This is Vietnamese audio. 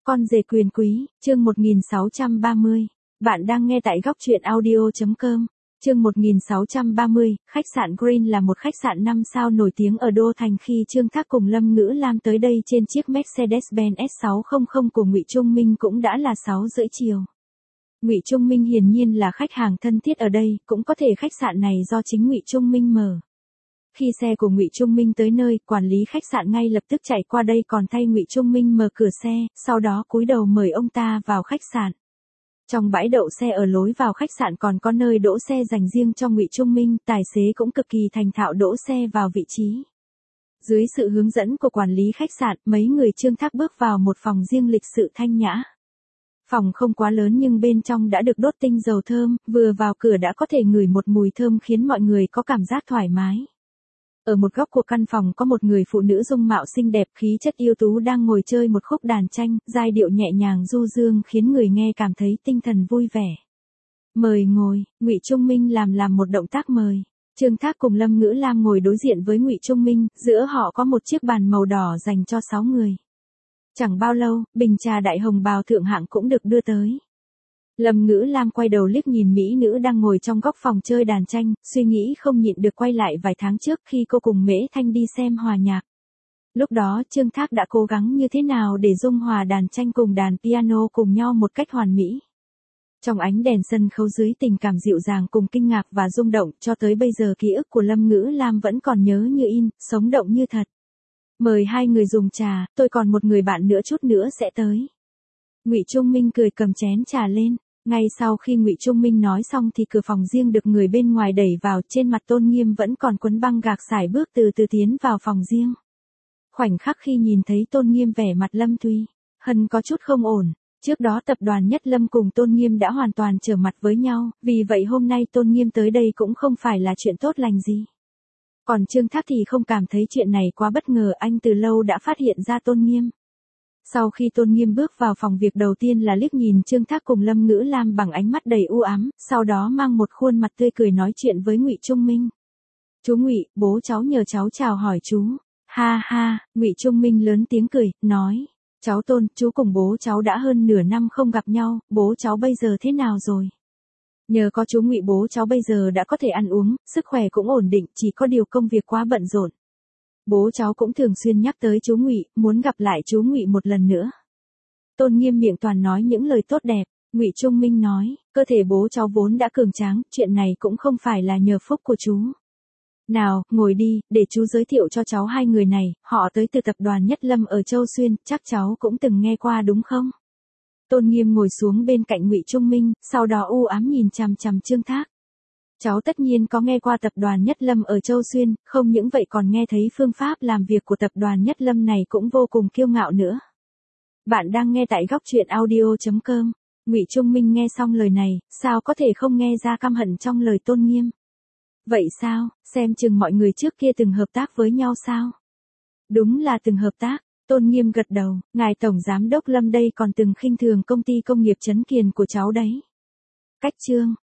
Con rể quyền quý, chương 1630. Bạn đang nghe tại góc truyện audio.com. Chương 1630, khách sạn Green là một khách sạn 5 sao nổi tiếng ở Đô Thành khi Trương Thác cùng Lâm Ngữ Lam tới đây trên chiếc Mercedes-Benz S600 của Ngụy Trung Minh cũng đã là 6:30 chiều. Ngụy Trung Minh hiển nhiên là khách hàng thân thiết ở đây, cũng có thể khách sạn này do chính Ngụy Trung Minh mở. Khi xe của Ngụy Trung Minh tới nơi, quản lý khách sạn ngay lập tức chạy qua đây còn thay Ngụy Trung Minh mở cửa xe, sau đó cúi đầu mời ông ta vào khách sạn. Trong bãi đậu xe ở lối vào khách sạn còn có nơi đỗ xe dành riêng cho Ngụy Trung Minh, tài xế cũng cực kỳ thành thạo đỗ xe vào vị trí. Dưới sự hướng dẫn của quản lý khách sạn, mấy người Trương Thác bước vào một phòng riêng lịch sự thanh nhã. Phòng không quá lớn nhưng bên trong đã được đốt tinh dầu thơm, vừa vào cửa đã có thể ngửi một mùi thơm khiến mọi người có cảm giác thoải mái. Ở một góc của căn phòng có một người phụ nữ dung mạo xinh đẹp khí chất yêu tú đang ngồi chơi một khúc đàn tranh, giai điệu nhẹ nhàng du dương khiến người nghe cảm thấy tinh thần vui vẻ. Mời ngồi, Ngụy Trung Minh làm một động tác mời. Trương Thác cùng Lâm Ngữ Lam ngồi đối diện với Ngụy Trung Minh, giữa họ có một chiếc bàn màu đỏ dành cho 6 người. Chẳng bao lâu, bình trà đại hồng bào thượng hạng cũng được đưa tới. Lâm Ngữ Lam quay đầu liếc nhìn mỹ nữ đang ngồi trong góc phòng chơi đàn tranh, suy nghĩ không nhịn được quay lại vài tháng trước khi cô cùng Mễ Thanh đi xem hòa nhạc. Lúc đó Trương Thác đã cố gắng như thế nào để dung hòa đàn tranh cùng đàn piano cùng nhau một cách hoàn mỹ. Trong ánh đèn sân khấu dưới tình cảm dịu dàng cùng kinh ngạc và rung động, cho tới bây giờ ký ức của Lâm Ngữ Lam vẫn còn nhớ như in, sống động như thật. Mời hai người dùng trà, tôi còn một người bạn nữa chút nữa sẽ tới. Ngụy Trung Minh cười cầm chén trà lên. Ngay sau khi Ngụy Trung Minh nói xong thì cửa phòng riêng được người bên ngoài đẩy vào, trên mặt Tôn Nghiêm vẫn còn quấn băng gạc sải bước từ từ tiến vào phòng riêng. Khoảnh khắc khi nhìn thấy Tôn Nghiêm vẻ mặt Lâm Thúy Hân có chút không ổn, trước đó tập đoàn Nhất Lâm cùng Tôn Nghiêm đã hoàn toàn trở mặt với nhau, vì vậy hôm nay Tôn Nghiêm tới đây cũng không phải là chuyện tốt lành gì. Còn Trương Thác thì không cảm thấy chuyện này quá bất ngờ, anh từ lâu đã phát hiện ra Tôn Nghiêm. Sau khi Tôn Nghiêm bước vào phòng, việc đầu tiên là liếc nhìn Trương Thác cùng Lâm Ngữ Lam bằng ánh mắt đầy u ám, sau đó mang một khuôn mặt tươi cười nói chuyện với Ngụy Trung Minh. Chú Ngụy, bố cháu nhờ cháu chào hỏi chú. Ha ha, Ngụy Trung Minh lớn tiếng cười, nói. Cháu Tôn, chú cùng bố cháu đã hơn nửa năm không gặp nhau, bố cháu bây giờ thế nào rồi? Nhờ có chú Ngụy bố cháu bây giờ đã có thể ăn uống, sức khỏe cũng ổn định, chỉ có điều công việc quá bận rộn. Bố cháu cũng thường xuyên nhắc tới chú Ngụy, muốn gặp lại chú Ngụy một lần nữa. Tôn Nghiêm miệng toàn nói những lời tốt đẹp. Ngụy Trung Minh nói, cơ thể bố cháu vốn đã cường tráng, chuyện này cũng không phải là nhờ phúc của chú. Nào, ngồi đi, để chú giới thiệu cho cháu hai người này, họ tới từ tập đoàn Nhất Lâm ở Châu Xuyên, chắc cháu cũng từng nghe qua đúng không? Tôn Nghiêm ngồi xuống bên cạnh Ngụy Trung Minh, sau đó u ám nhìn chằm chằm Trương Thác. Cháu tất nhiên có nghe qua tập đoàn Nhất Lâm ở Châu Xuyên, không những vậy còn nghe thấy phương pháp làm việc của tập đoàn Nhất Lâm này cũng vô cùng kiêu ngạo nữa. Bạn đang nghe tại góc truyện audio.com. Ngụy Trung Minh nghe xong lời này, sao có thể không nghe ra căm hận trong lời Tôn Nghiêm. Vậy sao, xem chừng mọi người trước kia từng hợp tác với nhau sao? Đúng là từng hợp tác. Tôn Nghiêm gật đầu, ngài Tổng Giám đốc Lâm đây còn từng khinh thường công ty công nghiệp Trấn Kiền của cháu đấy. Cách chương.